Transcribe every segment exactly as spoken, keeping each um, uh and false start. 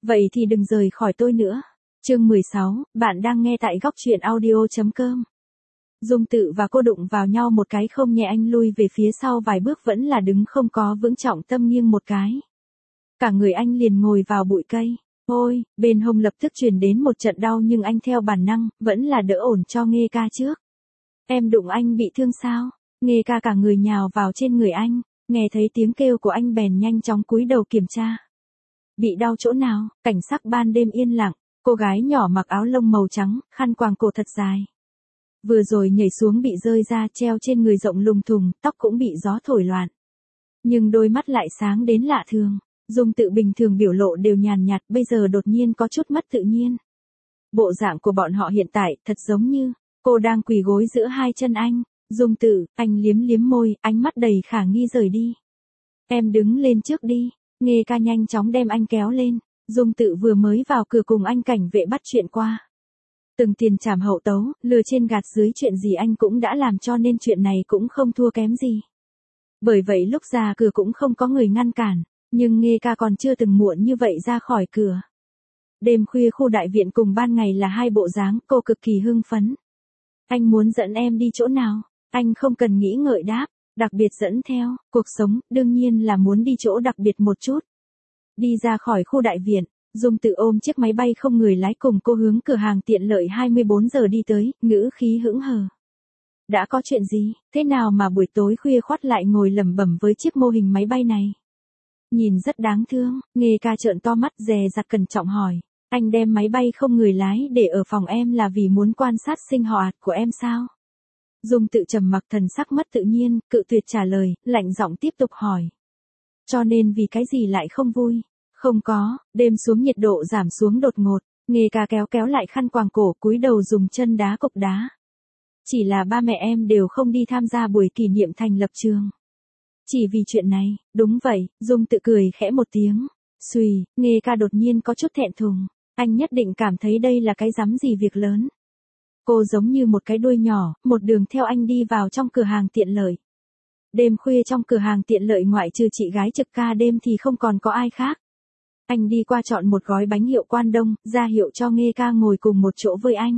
Vậy thì đừng rời khỏi tôi nữa. Chương mười sáu, bạn đang nghe tại góc truyện audio.com. Dung Tự và cô đụng vào nhau một cái không nhẹ, anh lui về phía sau vài bước vẫn là đứng không có vững, trọng tâm nghiêng một cái. Cả người anh liền ngồi vào bụi cây. Ôi, bên hông lập tức truyền đến một trận đau nhưng anh theo bản năng, vẫn là đỡ ổn cho Nghê Ca trước. Em đụng anh bị thương sao? Nghê Ca cả người nhào vào trên người anh, nghe thấy tiếng kêu của anh bèn nhanh chóng cúi đầu kiểm tra. Bị đau chỗ nào? Cảnh sắc ban đêm yên lặng, cô gái nhỏ mặc áo lông màu trắng, khăn quàng cổ thật dài. Vừa rồi nhảy xuống bị rơi ra, treo trên người rộng lùng thùng, tóc cũng bị gió thổi loạn. Nhưng đôi mắt lại sáng đến lạ thường. Dung Tự bình thường biểu lộ đều nhàn nhạt, bây giờ đột nhiên có chút mất tự nhiên. Bộ dạng của bọn họ hiện tại thật giống như cô đang quỳ gối giữa hai chân anh. Dung Tự, anh liếm liếm môi, ánh mắt đầy khả nghi rời đi. Em đứng lên trước đi. Nghê Ca nhanh chóng đem anh kéo lên. Dung Tự vừa mới vào cửa cùng anh cảnh vệ bắt chuyện qua. Từng tiền trảm hậu tấu, lừa trên gạt dưới, chuyện gì anh cũng đã làm, cho nên chuyện này cũng không thua kém gì. Bởi vậy lúc ra cửa cũng không có người ngăn cản, nhưng Nghê Ca còn chưa từng muộn như vậy ra khỏi cửa. Đêm khuya khu đại viện cùng ban ngày là hai bộ dáng, cô cực kỳ hưng phấn. Anh muốn dẫn em đi chỗ nào? Anh không cần nghĩ ngợi đáp, đặc biệt dẫn theo, cuộc sống, đương nhiên là muốn đi chỗ đặc biệt một chút. Đi ra khỏi khu đại viện, Dung Tự ôm chiếc máy bay không người lái cùng cô hướng cửa hàng tiện lợi hai mươi bốn giờ đi tới, ngữ khí hững hờ. Đã có chuyện gì, thế nào mà buổi tối khuya khoắt lại ngồi lẩm bẩm với chiếc mô hình máy bay này? Nhìn rất đáng thương. Nghê Ca trợn to mắt dè dặt cẩn trọng hỏi. Anh đem máy bay không người lái để ở phòng em là vì muốn quan sát sinh hoạt của em sao? Dung Tự trầm mặc, thần sắc mất tự nhiên, cự tuyệt trả lời, lạnh giọng tiếp tục hỏi. Cho nên vì cái gì lại không vui? Không có. Đêm xuống nhiệt độ giảm xuống đột ngột. Nghê Ca kéo kéo lại khăn quàng cổ, cúi đầu dùng chân đá cục đá. Chỉ là ba mẹ em đều không đi tham gia buổi kỷ niệm thành lập trường. Chỉ vì chuyện này? Đúng vậy. Dung Tự cười khẽ một tiếng. Xùy. Nghê Ca đột nhiên có chút thẹn thùng. Anh nhất định cảm thấy đây là cái rắm gì việc lớn. Cô giống như một cái đuôi nhỏ, một đường theo anh đi vào trong cửa hàng tiện lợi. Đêm khuya trong cửa hàng tiện lợi ngoại trừ chị gái trực ca đêm thì không còn có ai khác. Anh đi qua chọn một gói bánh hiệu Quan Đông, ra hiệu cho Nghê Ca ngồi cùng một chỗ với anh.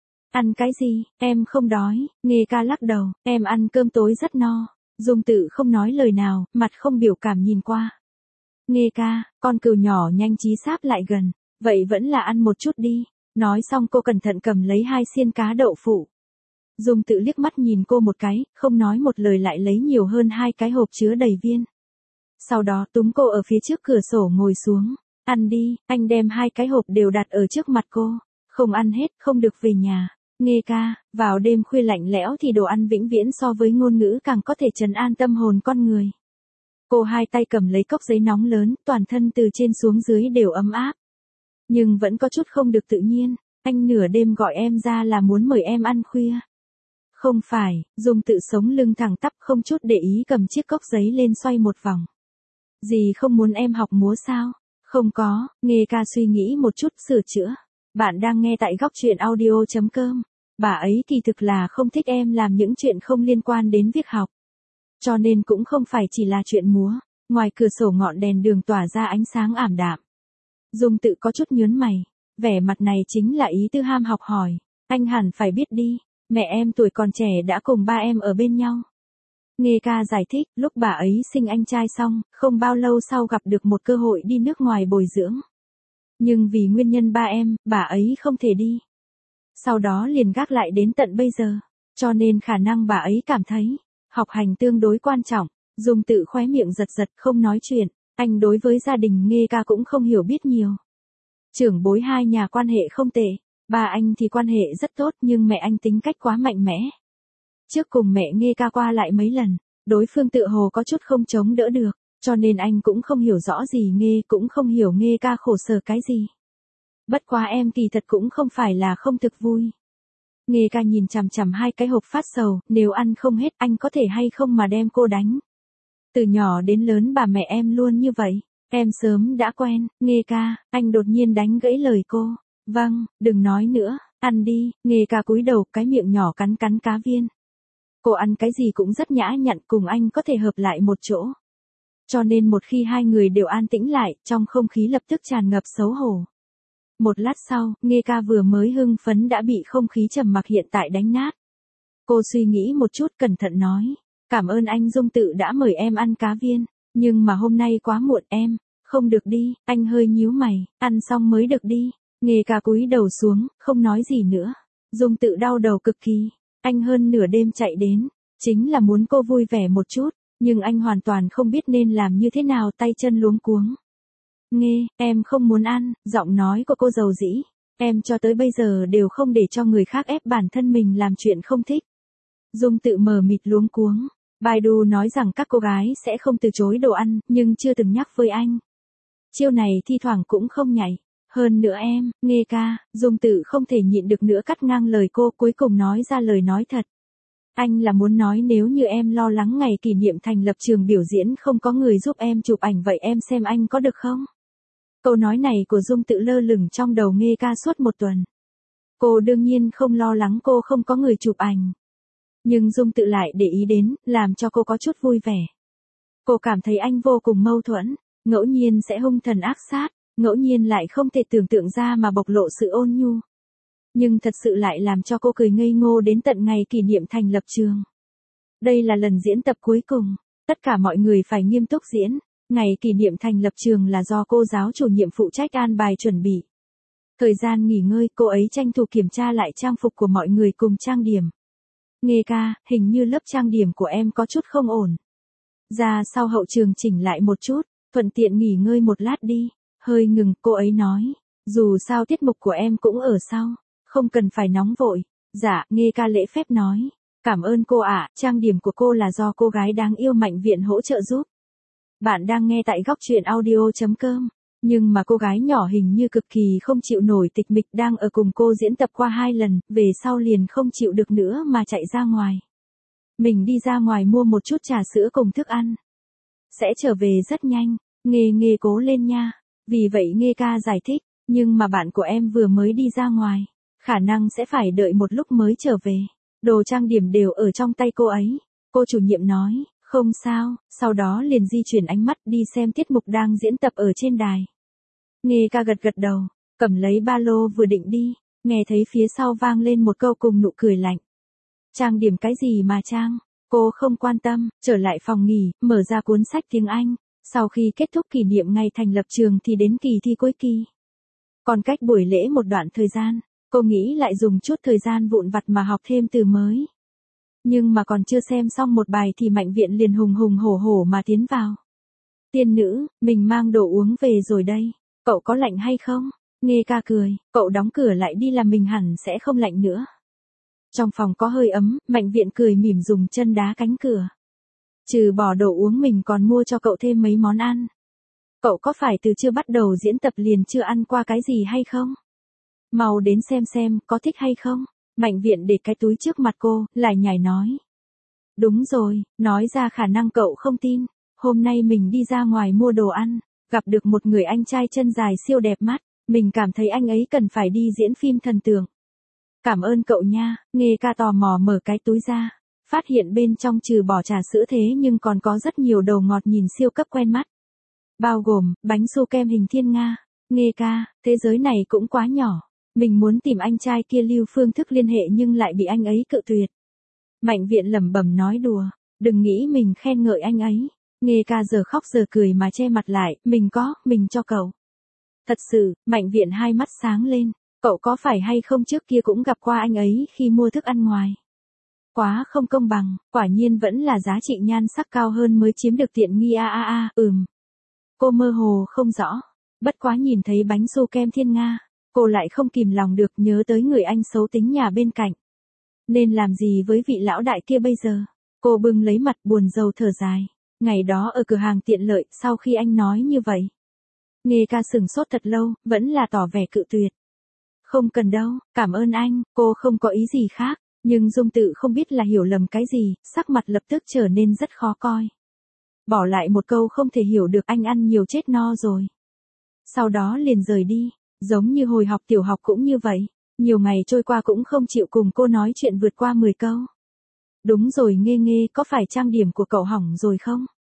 Ăn cái gì? Em không đói. Nghê Ca lắc đầu, em ăn cơm tối rất no. Dung Tự không nói lời nào, mặt không biểu cảm nhìn qua. Nghê Ca, con cừu nhỏ nhanh trí sáp lại gần. Vậy vẫn là ăn một chút đi. Nói xong cô cẩn thận cầm lấy hai xiên cá đậu phụ. Dung Tự liếc mắt nhìn cô một cái, không nói một lời lại lấy nhiều hơn hai cái hộp chứa đầy viên. Sau đó túm cô ở phía trước cửa sổ ngồi xuống. Ăn đi. Anh đem hai cái hộp đều đặt ở trước mặt cô. Không ăn hết, không được về nhà. Nghê Ca, vào đêm khuya lạnh lẽo thì đồ ăn vĩnh viễn so với ngôn ngữ càng có thể trấn an tâm hồn con người. Cô hai tay cầm lấy cốc giấy nóng lớn, toàn thân từ trên xuống dưới đều ấm áp. Nhưng vẫn có chút không được tự nhiên. Anh nửa đêm gọi em ra là muốn mời em ăn khuya. Không phải. Dung Tự sống lưng thẳng tắp, không chút để ý cầm chiếc cốc giấy lên xoay một vòng. Dì không muốn em học múa sao? Không có. Nghê Ca suy nghĩ một chút, sửa chữa. Bạn đang nghe tại góc truyện audio.com. Bà ấy kỳ thực là không thích em làm những chuyện không liên quan đến việc học. Cho nên cũng không phải chỉ là chuyện múa. Ngoài cửa sổ ngọn đèn đường tỏa ra ánh sáng ảm đạm. Dung Tự có chút nhớn mày. Vẻ mặt này chính là ý tư ham học hỏi. Anh hẳn phải biết đi. Mẹ em tuổi còn trẻ đã cùng ba em ở bên nhau. Nghê Ca giải thích, lúc bà ấy sinh anh trai xong, không bao lâu sau gặp được một cơ hội đi nước ngoài bồi dưỡng. Nhưng vì nguyên nhân ba em, bà ấy không thể đi. Sau đó liền gác lại đến tận bây giờ. Cho nên khả năng bà ấy cảm thấy, học hành tương đối quan trọng. Dung Tự khóe miệng giật giật không nói chuyện. Anh đối với gia đình Nghê Ca cũng không hiểu biết nhiều. Trưởng bối hai nhà quan hệ không tệ. Ba anh thì quan hệ rất tốt nhưng mẹ anh tính cách quá mạnh mẽ. Trước cùng mẹ Nghê Ca qua lại mấy lần, đối phương tựa hồ có chút không chống đỡ được, cho nên anh cũng không hiểu rõ gì Nghê, cũng không hiểu Nghê Ca khổ sở cái gì. Bất quá em kỳ thật cũng không phải là không thực vui. Nghê Ca nhìn chằm chằm hai cái hộp phát sầu, nếu ăn không hết anh có thể hay không mà đem cô đánh. Từ nhỏ đến lớn bà mẹ em luôn như vậy, em sớm đã quen. Nghê Ca, anh đột nhiên đánh gãy lời cô. Vâng, đừng nói nữa, ăn đi. Nghê Ca cúi đầu, cái miệng nhỏ cắn cắn cá viên. Cô ăn cái gì cũng rất nhã nhặn, cùng anh có thể hợp lại một chỗ. Cho nên một khi hai người đều an tĩnh lại, trong không khí lập tức tràn ngập xấu hổ. Một lát sau, Nghê Ca vừa mới hưng phấn đã bị không khí trầm mặc hiện tại đánh nát. Cô suy nghĩ một chút cẩn thận nói, cảm ơn anh Dung Tự đã mời em ăn cá viên, nhưng mà hôm nay quá muộn em, không được đi, anh hơi nhíu mày, ăn xong mới được đi. Nghê Ca cúi đầu xuống, không nói gì nữa. Dung Tự đau đầu cực kỳ, anh hơn nửa đêm chạy đến, chính là muốn cô vui vẻ một chút, nhưng anh hoàn toàn không biết nên làm như thế nào, tay chân luống cuống. Nghê, em không muốn ăn, giọng nói của cô dầu dĩ, em cho tới bây giờ đều không để cho người khác ép bản thân mình làm chuyện không thích. Dung Tự mờ mịt luống cuống, Baidu nói rằng các cô gái sẽ không từ chối đồ ăn, nhưng chưa từng nhắc với anh. Chiêu này thi thoảng cũng không nhảy. Hơn nữa em, Nghê Ca, Dung Tự không thể nhịn được nữa cắt ngang lời cô, cuối cùng nói ra lời nói thật. Anh là muốn nói nếu như em lo lắng ngày kỷ niệm thành lập trường biểu diễn không có người giúp em chụp ảnh vậy em xem anh có được không? Câu nói này của Dung Tự lơ lửng trong đầu Nghê Ca suốt một tuần. Cô đương nhiên không lo lắng cô không có người chụp ảnh. Nhưng Dung Tự lại để ý đến, làm cho cô có chút vui vẻ. Cô cảm thấy anh vô cùng mâu thuẫn, ngẫu nhiên sẽ hung thần ác sát, ngẫu nhiên lại không thể tưởng tượng ra mà bộc lộ sự ôn nhu. Nhưng thật sự lại làm cho cô cười ngây ngô đến tận ngày kỷ niệm thành lập trường. Đây là lần diễn tập cuối cùng, tất cả mọi người phải nghiêm túc diễn. Ngày kỷ niệm thành lập trường là do cô giáo chủ nhiệm phụ trách an bài chuẩn bị. Thời gian nghỉ ngơi, cô ấy tranh thủ kiểm tra lại trang phục của mọi người cùng trang điểm. Nghê Ca, hình như lớp trang điểm của em có chút không ổn. Ra sau hậu trường chỉnh lại một chút, thuận tiện nghỉ ngơi một lát đi. Hơi ngừng, cô ấy nói, dù sao tiết mục của em cũng ở sau, không cần phải nóng vội. Dạ, Nghê Ca lễ phép nói, cảm ơn cô ạ, trang điểm của cô là do cô gái đáng yêu Mạnh Viện hỗ trợ giúp. Bạn đang nghe tại góc truyện audio chấm com, nhưng mà cô gái nhỏ hình như cực kỳ không chịu nổi tịch mịch đang ở cùng cô diễn tập qua hai lần, về sau liền không chịu được nữa mà chạy ra ngoài. Mình đi ra ngoài mua một chút trà sữa cùng thức ăn. Sẽ trở về rất nhanh, Nghê Nghê cố lên nha. Vì vậy Nghê Ca giải thích, nhưng mà bạn của em vừa mới đi ra ngoài, khả năng sẽ phải đợi một lúc mới trở về. Đồ trang điểm đều ở trong tay cô ấy. Cô chủ nhiệm nói, không sao, sau đó liền di chuyển ánh mắt đi xem tiết mục đang diễn tập ở trên đài. Nghê Ca gật gật đầu, cầm lấy ba lô vừa định đi, nghe thấy phía sau vang lên một câu cùng nụ cười lạnh. Trang điểm cái gì mà trang? Cô không quan tâm, trở lại phòng nghỉ, mở ra cuốn sách tiếng Anh. Sau khi kết thúc kỷ niệm ngày thành lập trường thì đến kỳ thi cuối kỳ. Còn cách buổi lễ một đoạn thời gian, cô nghĩ lại dùng chút thời gian vụn vặt mà học thêm từ mới. Nhưng mà còn chưa xem xong một bài thì Mạnh Viện liền hùng hùng hổ hổ mà tiến vào. Tiên nữ, mình mang đồ uống về rồi đây, cậu có lạnh hay không? Nghê Ca cười, cậu đóng cửa lại đi là mình hẳn sẽ không lạnh nữa. Trong phòng có hơi ấm, Mạnh Viện cười mỉm dùng chân đá cánh cửa. Trừ bỏ đồ uống mình còn mua cho cậu thêm mấy món ăn. Cậu có phải từ chưa bắt đầu diễn tập liền chưa ăn qua cái gì hay không? Mau đến xem xem, có thích hay không? Mạnh Viện để cái túi trước mặt cô, lại nhảy nói. Đúng rồi, nói ra khả năng cậu không tin. Hôm nay mình đi ra ngoài mua đồ ăn, gặp được một người anh trai chân dài siêu đẹp mắt. Mình cảm thấy anh ấy cần phải đi diễn phim thần tượng. Cảm ơn cậu nha. Nghê Ca tò mò mở cái túi ra. Phát hiện bên trong trừ bỏ trà sữa thế nhưng còn có rất nhiều đồ ngọt nhìn siêu cấp quen mắt. Bao gồm, bánh su kem hình thiên nga. Nghê Ca, thế giới này cũng quá nhỏ. Mình muốn tìm anh trai kia lưu phương thức liên hệ nhưng lại bị anh ấy cự tuyệt. Mạnh Viện lẩm bẩm nói đùa, đừng nghĩ mình khen ngợi anh ấy. Nghê Ca giờ khóc giờ cười mà che mặt lại, mình có, mình cho cậu. Thật sự, Mạnh Viện hai mắt sáng lên, cậu có phải hay không trước kia cũng gặp qua anh ấy khi mua thức ăn ngoài. Quá không công bằng, quả nhiên vẫn là giá trị nhan sắc cao hơn mới chiếm được tiện nghi a a a, ừm. Cô mơ hồ không rõ, bất quá nhìn thấy bánh su kem thiên nga, cô lại không kìm lòng được nhớ tới người anh xấu tính nhà bên cạnh. Nên làm gì với vị lão đại kia bây giờ? Cô bưng lấy mặt buồn rầu thở dài. Ngày đó ở cửa hàng tiện lợi, sau khi anh nói như vậy. Nghê Ca sửng sốt thật lâu, vẫn là tỏ vẻ cự tuyệt. Không cần đâu, cảm ơn anh, cô không có ý gì khác. Nhưng Dung Tự không biết là hiểu lầm cái gì, sắc mặt lập tức trở nên rất khó coi. Bỏ lại một câu không thể hiểu được anh ăn nhiều chết no rồi. Sau đó liền rời đi, giống như hồi học tiểu học cũng như vậy. Nhiều ngày trôi qua cũng không chịu cùng cô nói chuyện vượt qua mười câu. Đúng rồi Nghê Nghê, có phải trang điểm của cậu hỏng rồi không?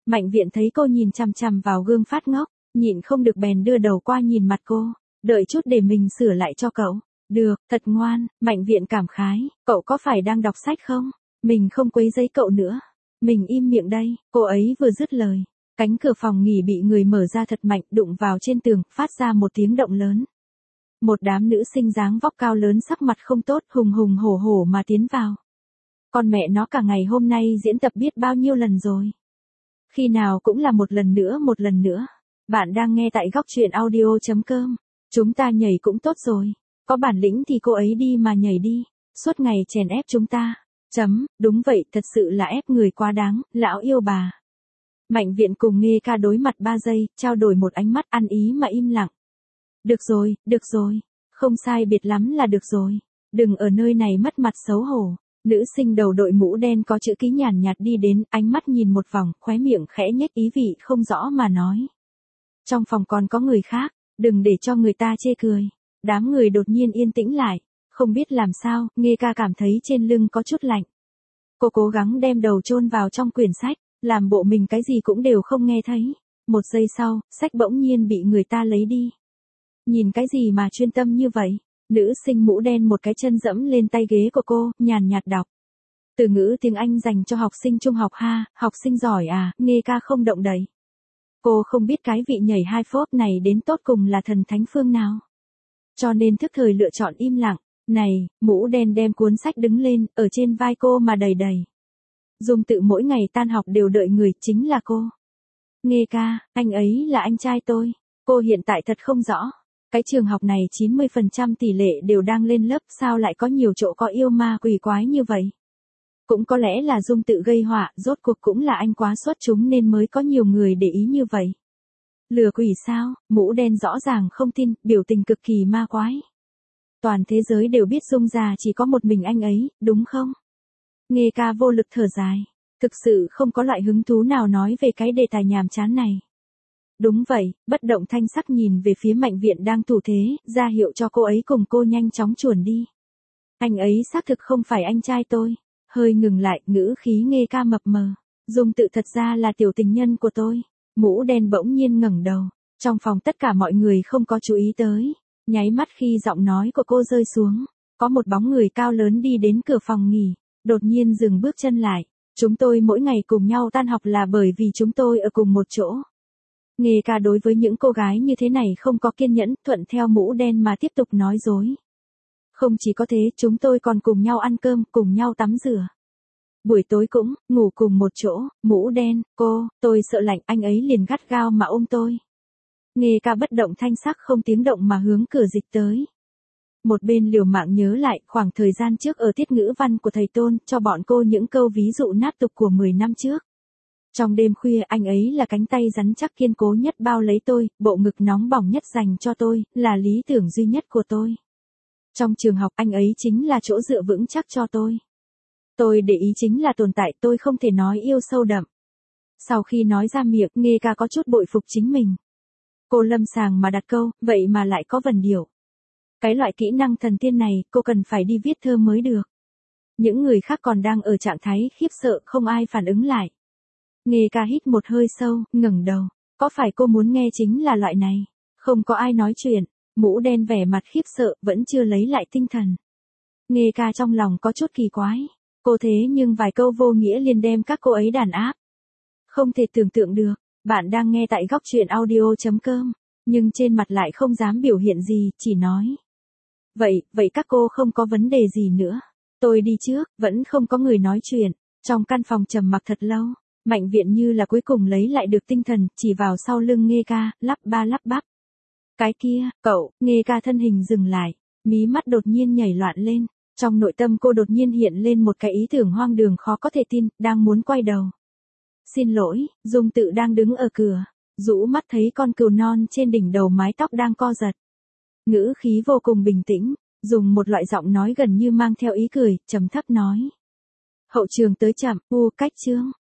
Mạnh Viện thấy cô nhìn chằm chằm vào gương phát ngốc, nhịn không được bèn đưa đầu qua nhìn mặt cô, đợi chút để mình sửa lại cho cậu. Được, thật ngoan, Mạnh Viện cảm khái, cậu có phải đang đọc sách không? Mình không quấy rầy cậu nữa. Mình im miệng đây, cô ấy vừa dứt lời. Cánh cửa phòng nghỉ bị người mở ra thật mạnh, đụng vào trên tường, phát ra một tiếng động lớn. Một đám nữ sinh dáng vóc cao lớn sắc mặt không tốt, hùng hùng hổ hổ mà tiến vào. Con mẹ nó cả ngày hôm nay diễn tập biết bao nhiêu lần rồi. Khi nào cũng là một lần nữa một lần nữa. Bạn đang nghe tại góc truyện audio.com. Chúng ta nhảy cũng tốt rồi. Có bản lĩnh thì cô ấy đi mà nhảy đi. Suốt ngày chèn ép chúng ta. Chấm, đúng vậy, thật sự là ép người quá đáng, lão yêu bà. Mạnh Viện cùng Nghê Ca đối mặt ba giây, trao đổi một ánh mắt ăn ý mà im lặng. Được rồi, được rồi. Không sai biệt lắm là được rồi. Đừng ở nơi này mất mặt xấu hổ. Nữ sinh đầu đội mũ đen có chữ ký nhàn nhạt đi đến, ánh mắt nhìn một vòng, khóe miệng khẽ nhếch ý vị không rõ mà nói. Trong phòng còn có người khác, đừng để cho người ta chê cười. Đám người đột nhiên yên tĩnh lại, không biết làm sao, Nghê Ca cảm thấy trên lưng có chút lạnh. Cô cố gắng đem đầu chôn vào trong quyển sách, làm bộ mình cái gì cũng đều không nghe thấy. Một giây sau, sách bỗng nhiên bị người ta lấy đi. Nhìn cái gì mà chuyên tâm như vậy? Nữ sinh mũ đen một cái chân dẫm lên tay ghế của cô, nhàn nhạt đọc. Từ ngữ tiếng Anh dành cho học sinh trung học ha, học sinh giỏi à, Nghê Ca không động đậy. Cô không biết cái vị nhảy hai phốp này đến tốt cùng là thần thánh phương nào. Cho nên thức thời lựa chọn im lặng. Này, mũ đen đem cuốn sách đứng lên, ở trên vai cô mà đầy đầy. Dung Tự mỗi ngày tan học đều đợi người, chính là cô. Nghê Ca, anh ấy là anh trai tôi. Cô hiện tại thật không rõ. Cái trường học này chín mươi phần trăm tỷ lệ đều đang lên lớp, sao lại có nhiều chỗ có yêu ma quỷ quái như vậy? Cũng có lẽ là Dung Tự gây họa, rốt cuộc cũng là anh quá xuất chúng nên mới có nhiều người để ý như vậy. Lừa quỷ sao? Mũ đen rõ ràng không tin, biểu tình cực kỳ ma quái. Toàn thế giới đều biết Dung già chỉ có một mình anh ấy, đúng không? Nghê Ca vô lực thở dài. Thực sự không có loại hứng thú nào nói về cái đề tài nhàm chán này. Đúng vậy, bất động thanh sắc nhìn về phía Mạnh Viện đang thủ thế, ra hiệu cho cô ấy cùng cô nhanh chóng chuồn đi. Anh ấy xác thực không phải anh trai tôi. Hơi ngừng lại, ngữ khí Nghê Ca mập mờ. Dung Tự thật ra là tiểu tình nhân của tôi. Mũ đen bỗng nhiên ngẩng đầu. Trong phòng tất cả mọi người không có chú ý tới. Nháy mắt khi giọng nói của cô rơi xuống, có một bóng người cao lớn đi đến cửa phòng nghỉ, đột nhiên dừng bước chân lại. Chúng tôi mỗi ngày cùng nhau tan học là bởi vì chúng tôi ở cùng một chỗ. Nghê Ca đối với những cô gái như thế này không có kiên nhẫn, thuận theo mũ đen mà tiếp tục nói dối. Không chỉ có thế, chúng tôi còn cùng nhau ăn cơm, cùng nhau tắm rửa. Buổi tối cũng, ngủ cùng một chỗ, mũ đen, cô, tôi sợ lạnh, anh ấy liền gắt gao mà ôm tôi. Nghê Ca bất động thanh sắc không tiếng động mà hướng cửa dịch tới. Một bên liều mạng nhớ lại khoảng thời gian trước ở tiết ngữ văn của thầy Tôn, cho bọn cô những câu ví dụ nát tục của mười năm trước. Trong đêm khuya anh ấy là cánh tay rắn chắc kiên cố nhất bao lấy tôi, bộ ngực nóng bỏng nhất dành cho tôi, là lý tưởng duy nhất của tôi. Trong trường học anh ấy chính là chỗ dựa vững chắc cho tôi. Tôi để ý chính là tồn tại, tôi không thể nói yêu sâu đậm. Sau khi nói ra miệng, Nghê Ca có chút bội phục chính mình. Cô lâm sàng mà đặt câu, vậy mà lại có vần điệu. Cái loại kỹ năng thần tiên này, cô cần phải đi viết thơ mới được. Những người khác còn đang ở trạng thái khiếp sợ, không ai phản ứng lại. Nghê Ca hít một hơi sâu, ngẩng đầu. Có phải cô muốn nghe chính là loại này? Không có ai nói chuyện. Mũ đen vẻ mặt khiếp sợ, vẫn chưa lấy lại tinh thần. Nghê Ca trong lòng có chút kỳ quái. Cô thế nhưng vài câu vô nghĩa liền đem các cô ấy đàn áp. Không thể tưởng tượng được. Bạn đang nghe tại góc truyện audio.com. Nhưng trên mặt lại không dám biểu hiện gì, chỉ nói. Vậy, vậy các cô không có vấn đề gì nữa. Tôi đi trước, vẫn không có người nói chuyện. Trong căn phòng trầm mặc thật lâu. Mạnh Viện như là cuối cùng lấy lại được tinh thần, chỉ vào sau lưng Nghê Ca, lắp ba lắp bắp. Cái kia, cậu, Nghê Ca thân hình dừng lại, mí mắt đột nhiên nhảy loạn lên. Trong nội tâm cô đột nhiên hiện lên một cái ý tưởng hoang đường khó có thể tin, đang muốn quay đầu. Xin lỗi, Dung Tự đang đứng ở cửa, rũ mắt thấy con cừu non trên đỉnh đầu mái tóc đang co giật. Ngữ khí vô cùng bình tĩnh, dùng một loại giọng nói gần như mang theo ý cười, trầm thấp nói. Hậu trường tới chậm, u cách chương.